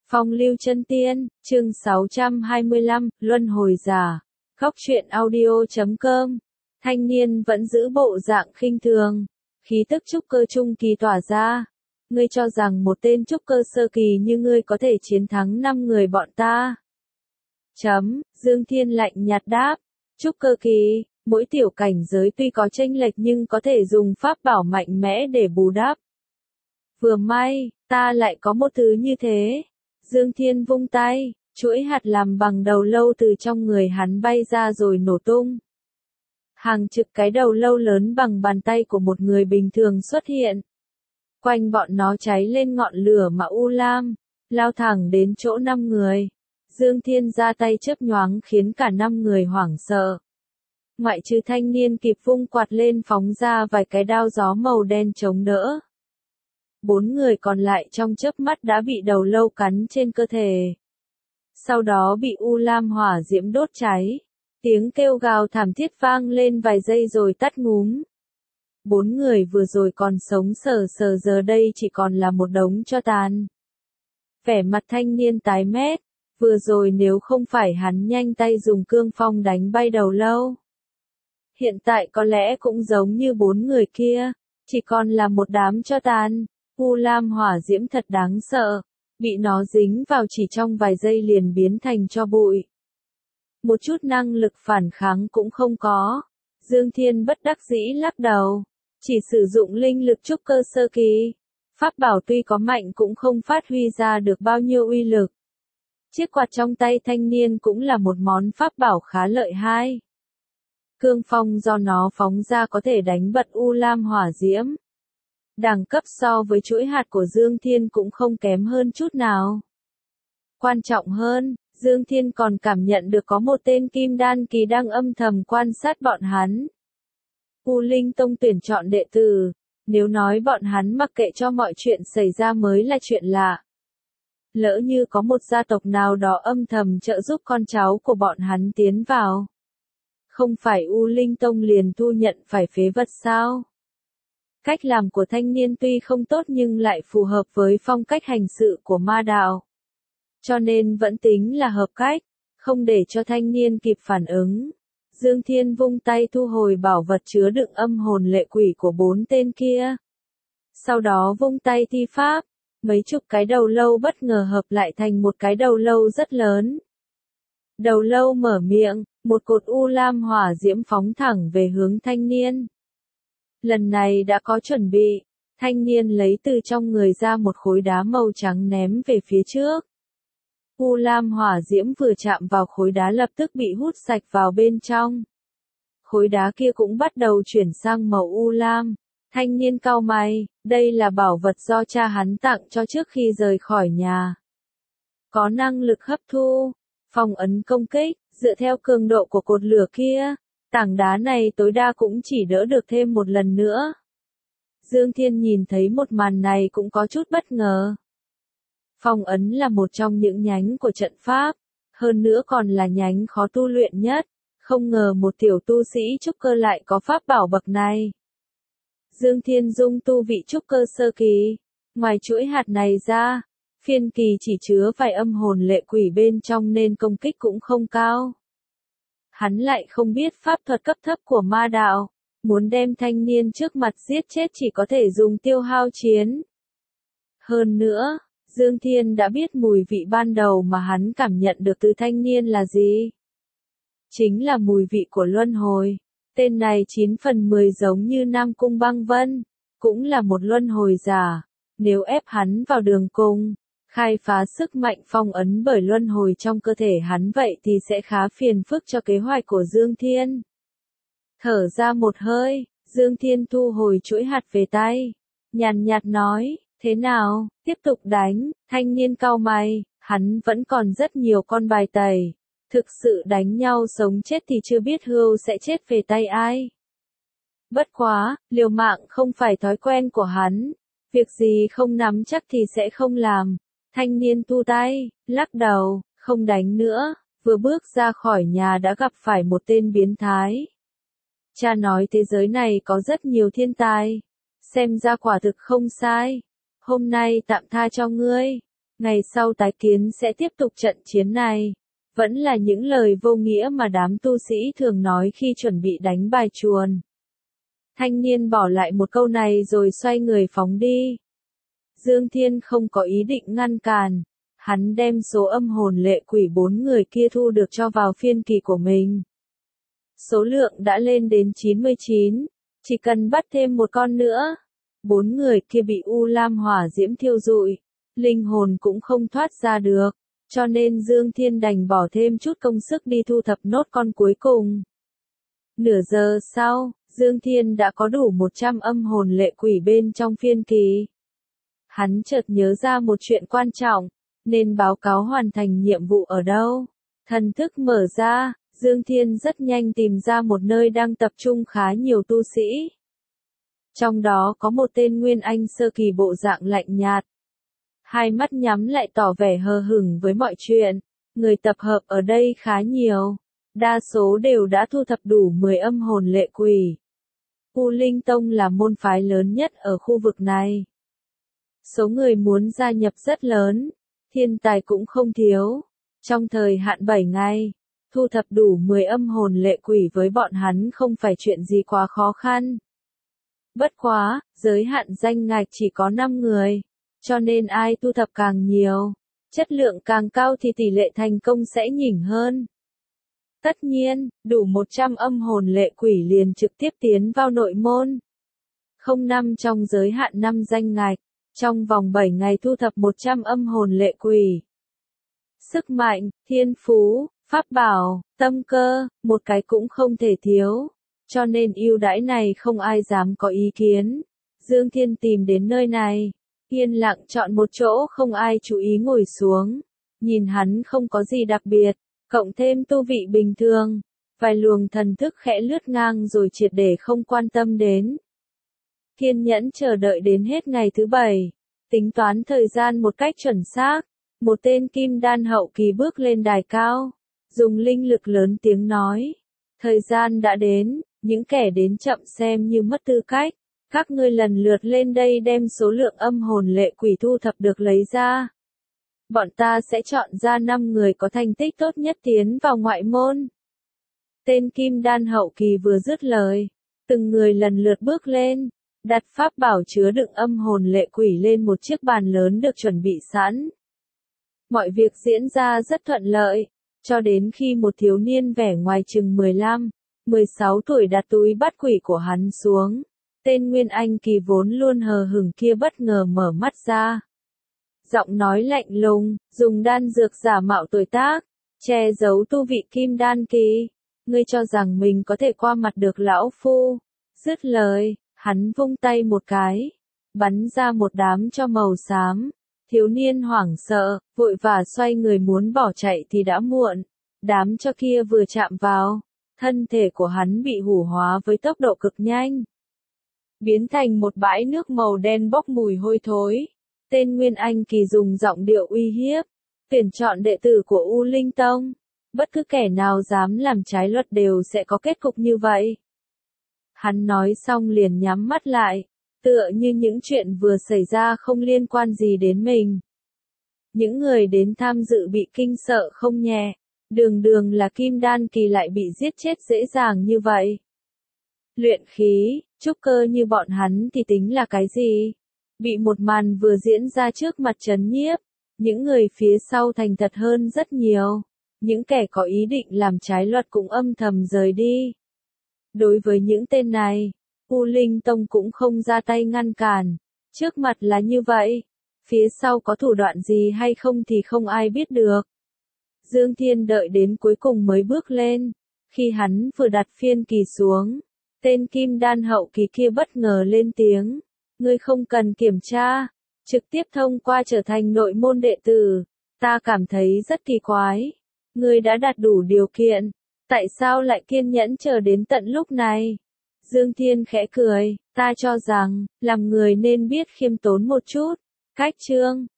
Phong lưu chân tiên, chương 625, Luân hồi giả. Góc truyện audio.com. Thanh niên vẫn giữ bộ dạng khinh thường. Khí tức trúc cơ trung kỳ tỏa ra. Ngươi cho rằng một tên trúc cơ sơ kỳ như ngươi có thể chiến thắng 5 người bọn ta. Dương Thiên lạnh nhạt đáp. Trúc cơ kỳ, mỗi tiểu cảnh giới tuy có chênh lệch nhưng có thể dùng pháp bảo mạnh mẽ để bù đắp. Vừa may, ta lại có một thứ như thế. Dương Thiên vung tay, chuỗi hạt làm bằng đầu lâu từ trong người hắn bay ra rồi nổ tung. Hàng chục cái đầu lâu lớn bằng bàn tay của một người bình thường xuất hiện. Quanh bọn nó cháy lên ngọn lửa mà u lam, lao thẳng đến chỗ 5 người. Dương Thiên ra tay chớp nhoáng khiến cả 5 người hoảng sợ. Ngoại trừ thanh niên kịp vung quạt lên phóng ra vài cái đao gió màu đen chống đỡ. 4 người còn lại trong chớp mắt đã bị đầu lâu cắn trên cơ thể. Sau đó bị u lam hỏa diễm đốt cháy. Tiếng kêu gào thảm thiết vang lên vài giây rồi tắt ngúm. 4 người vừa rồi còn sống sờ sờ giờ đây chỉ còn là một đống tro tàn. Vẻ mặt thanh niên tái mét. Vừa rồi nếu không phải hắn nhanh tay dùng cương phong đánh bay đầu lâu. Hiện tại có lẽ cũng giống như 4 người kia. Chỉ còn là một đám tro tàn. U lam hỏa diễm thật đáng sợ, bị nó dính vào chỉ trong vài giây liền biến thành tro bụi. Một chút năng lực phản kháng cũng không có. Dương Thiên bất đắc dĩ lắc đầu, chỉ sử dụng linh lực trúc cơ sơ kỳ. Pháp bảo tuy có mạnh cũng không phát huy ra được bao nhiêu uy lực. Chiếc quạt trong tay thanh niên cũng là một món pháp bảo khá lợi hại. Cương phong do nó phóng ra có thể đánh bật u lam hỏa diễm. Đẳng cấp so với chuỗi hạt của Dương Thiên cũng không kém hơn chút nào. Quan trọng hơn, Dương Thiên còn cảm nhận được có một tên kim đan kỳ đang âm thầm quan sát bọn hắn. U Linh Tông tuyển chọn đệ tử, nếu nói bọn hắn mặc kệ cho mọi chuyện xảy ra mới là chuyện lạ. Lỡ như có một gia tộc nào đó âm thầm trợ giúp con cháu của bọn hắn tiến vào. Không phải U Linh Tông liền thu nhận phải phế vật sao? Cách làm của thanh niên tuy không tốt nhưng lại phù hợp với phong cách hành sự của ma đạo. Cho nên vẫn tính là hợp cách, không để cho thanh niên kịp phản ứng. Dương Thiên vung tay thu hồi bảo vật chứa đựng âm hồn lệ quỷ của 4 tên kia. Sau đó vung tay thi pháp, mấy chục cái đầu lâu bất ngờ hợp lại thành một cái đầu lâu rất lớn. Đầu lâu mở miệng, một cột u lam hỏa diễm phóng thẳng về hướng thanh niên. Lần này đã có chuẩn bị, thanh niên lấy từ trong người ra một khối đá màu trắng ném về phía trước. U lam hỏa diễm vừa chạm vào khối đá lập tức bị hút sạch vào bên trong. Khối đá kia cũng bắt đầu chuyển sang màu u lam. Thanh niên cau mày, đây là bảo vật do cha hắn tặng cho trước khi rời khỏi nhà. Có năng lực hấp thu, phong ấn công kích, dựa theo cường độ của cột lửa kia. Tảng đá này tối đa cũng chỉ đỡ được thêm một lần nữa. Dương Thiên nhìn thấy một màn này cũng có chút bất ngờ. Phong ấn là một trong những nhánh của trận pháp, hơn nữa còn là nhánh khó tu luyện nhất, không ngờ một tiểu tu sĩ trúc cơ lại có pháp bảo bậc này. Dương Thiên dung tu vị trúc cơ sơ kỳ, ngoài chuỗi hạt này ra, phiên kỳ chỉ chứa vài âm hồn lệ quỷ bên trong nên công kích cũng không cao. Hắn lại không biết pháp thuật cấp thấp của ma đạo, muốn đem thanh niên trước mặt giết chết chỉ có thể dùng tiêu hao chiến. Hơn nữa, Dương Thiên đã biết mùi vị ban đầu mà hắn cảm nhận được từ thanh niên là gì. Chính là mùi vị của luân hồi, tên này 9 phần 10 giống như Nam Cung Băng Vân, cũng là một luân hồi giả, nếu ép hắn vào đường cùng. Khai phá sức mạnh phong ấn bởi luân hồi trong cơ thể hắn vậy thì sẽ khá phiền phức cho kế hoạch của Dương Thiên. Thở ra một hơi, Dương Thiên thu hồi chuỗi hạt về tay. Nhàn nhạt nói, thế nào, tiếp tục đánh, thanh niên cau mày, hắn vẫn còn rất nhiều con bài tẩy. Thực sự đánh nhau sống chết thì chưa biết hươu sẽ chết về tay ai. Bất quá, liều mạng không phải thói quen của hắn. Việc gì không nắm chắc thì sẽ không làm. Thanh niên thu tay, lắc đầu, không đánh nữa, vừa bước ra khỏi nhà đã gặp phải một tên biến thái. Cha nói thế giới này có rất nhiều thiên tài, xem ra quả thực không sai. Hôm nay tạm tha cho ngươi. Ngày sau tái kiến sẽ tiếp tục trận chiến này. Vẫn là những lời vô nghĩa mà đám tu sĩ thường nói khi chuẩn bị đánh bài chuồn. Thanh niên bỏ lại một câu này rồi xoay người phóng đi. Dương Thiên không có ý định ngăn cản. Hắn đem số âm hồn lệ quỷ 4 người kia thu được cho vào phiên kỳ của mình. Số lượng đã lên đến 99, chỉ cần bắt thêm một con nữa. 4 người kia bị U Lam hỏa diễm thiêu rụi, linh hồn cũng không thoát ra được, cho nên Dương Thiên đành bỏ thêm chút công sức đi thu thập nốt con cuối cùng. Nửa giờ sau, Dương Thiên đã có đủ 100 âm hồn lệ quỷ bên trong phiên kỳ. Hắn chợt nhớ ra một chuyện quan trọng, nên báo cáo hoàn thành nhiệm vụ ở đâu. Thần thức mở ra, Dương Thiên rất nhanh tìm ra một nơi đang tập trung khá nhiều tu sĩ. Trong đó có một tên Nguyên Anh sơ kỳ bộ dạng lạnh nhạt. Hai mắt nhắm lại tỏ vẻ hờ hững với mọi chuyện. Người tập hợp ở đây khá nhiều. Đa số đều đã thu thập đủ 10 âm hồn lệ quỷ. U Linh Tông là môn phái lớn nhất ở khu vực này. Số người muốn gia nhập rất lớn. Thiên tài cũng không thiếu. Trong thời hạn 7 ngày, thu thập đủ 10 âm hồn lệ quỷ với bọn hắn không phải chuyện gì quá khó khăn. Bất quá, giới hạn danh ngạch chỉ có 5 người, cho nên ai thu thập càng nhiều, chất lượng càng cao thì tỷ lệ thành công sẽ nhỉnh hơn. Tất nhiên, đủ 100 âm hồn lệ quỷ liền trực tiếp tiến vào nội môn. Không nằm trong giới hạn 5 danh ngạch, trong vòng 7 ngày thu thập 100 âm hồn lệ quỷ. Sức mạnh, thiên phú, pháp bảo, tâm cơ, một cái cũng không thể thiếu. Cho nên ưu đãi này không ai dám có ý kiến. Dương Thiên tìm đến nơi này, yên lặng chọn một chỗ không ai chú ý ngồi xuống. Nhìn hắn không có gì đặc biệt, cộng thêm tu vị bình thường. Vài luồng thần thức khẽ lướt ngang rồi triệt để không quan tâm đến. Kiên nhẫn chờ đợi đến hết ngày thứ 7. Tính toán thời gian một cách chuẩn xác. Một tên kim đan hậu kỳ bước lên đài cao. Dùng linh lực lớn tiếng nói. Thời gian đã đến, những kẻ đến chậm xem như mất tư cách. Các ngươi lần lượt lên đây đem số lượng âm hồn lệ quỷ thu thập được lấy ra. Bọn ta sẽ chọn ra 5 người có thành tích tốt nhất tiến vào ngoại môn. Tên kim đan hậu kỳ vừa dứt lời. Từng người lần lượt bước lên. Đặt pháp bảo chứa đựng âm hồn lệ quỷ lên một chiếc bàn lớn được chuẩn bị sẵn. Mọi việc diễn ra rất thuận lợi. Cho đến khi một thiếu niên vẻ ngoài chừng 15, 16 tuổi đặt túi bắt quỷ của hắn xuống. Tên Nguyên Anh kỳ vốn luôn hờ hững kia bất ngờ mở mắt ra. Giọng nói lạnh lùng, dùng đan dược giả mạo tuổi tác, che giấu tu vị kim đan kỳ. Ngươi cho rằng mình có thể qua mặt được lão phu. Dứt lời, hắn vung tay một cái, bắn ra một đám tro màu xám. Thiếu niên hoảng sợ, vội vã xoay người muốn bỏ chạy thì đã muộn. Đám tro kia vừa chạm vào, thân thể của hắn bị hủ hóa với tốc độ cực nhanh. Biến thành một bãi nước màu đen bốc mùi hôi thối. Tên Nguyên Anh kỳ dùng giọng điệu uy hiếp, tuyển chọn đệ tử của U Linh Tông. Bất cứ kẻ nào dám làm trái luật đều sẽ có kết cục như vậy. Hắn nói xong liền nhắm mắt lại, tựa như những chuyện vừa xảy ra không liên quan gì đến mình. Những người đến tham dự bị kinh sợ không nhẹ, đường đường là kim đan kỳ lại bị giết chết dễ dàng như vậy. Luyện khí, trúc cơ như bọn hắn thì tính là cái gì? Bị một màn vừa diễn ra trước mặt trấn nhiếp, những người phía sau thành thật hơn rất nhiều. Những kẻ có ý định làm trái luật cũng âm thầm rời đi. Đối với những tên này, U Linh Tông cũng không ra tay ngăn cản. Trước mặt là như vậy, phía sau có thủ đoạn gì hay không thì không ai biết được. Dương Thiên đợi đến cuối cùng mới bước lên. Khi hắn vừa đặt phiên kỳ xuống, tên kim đan hậu kỳ kia bất ngờ lên tiếng. Ngươi không cần kiểm tra, trực tiếp thông qua trở thành nội môn đệ tử. Ta cảm thấy rất kỳ quái. Ngươi đã đạt đủ điều kiện, tại sao lại kiên nhẫn chờ đến tận lúc này? Dương Thiên khẽ cười, ta cho rằng, làm người nên biết khiêm tốn một chút. Cách chương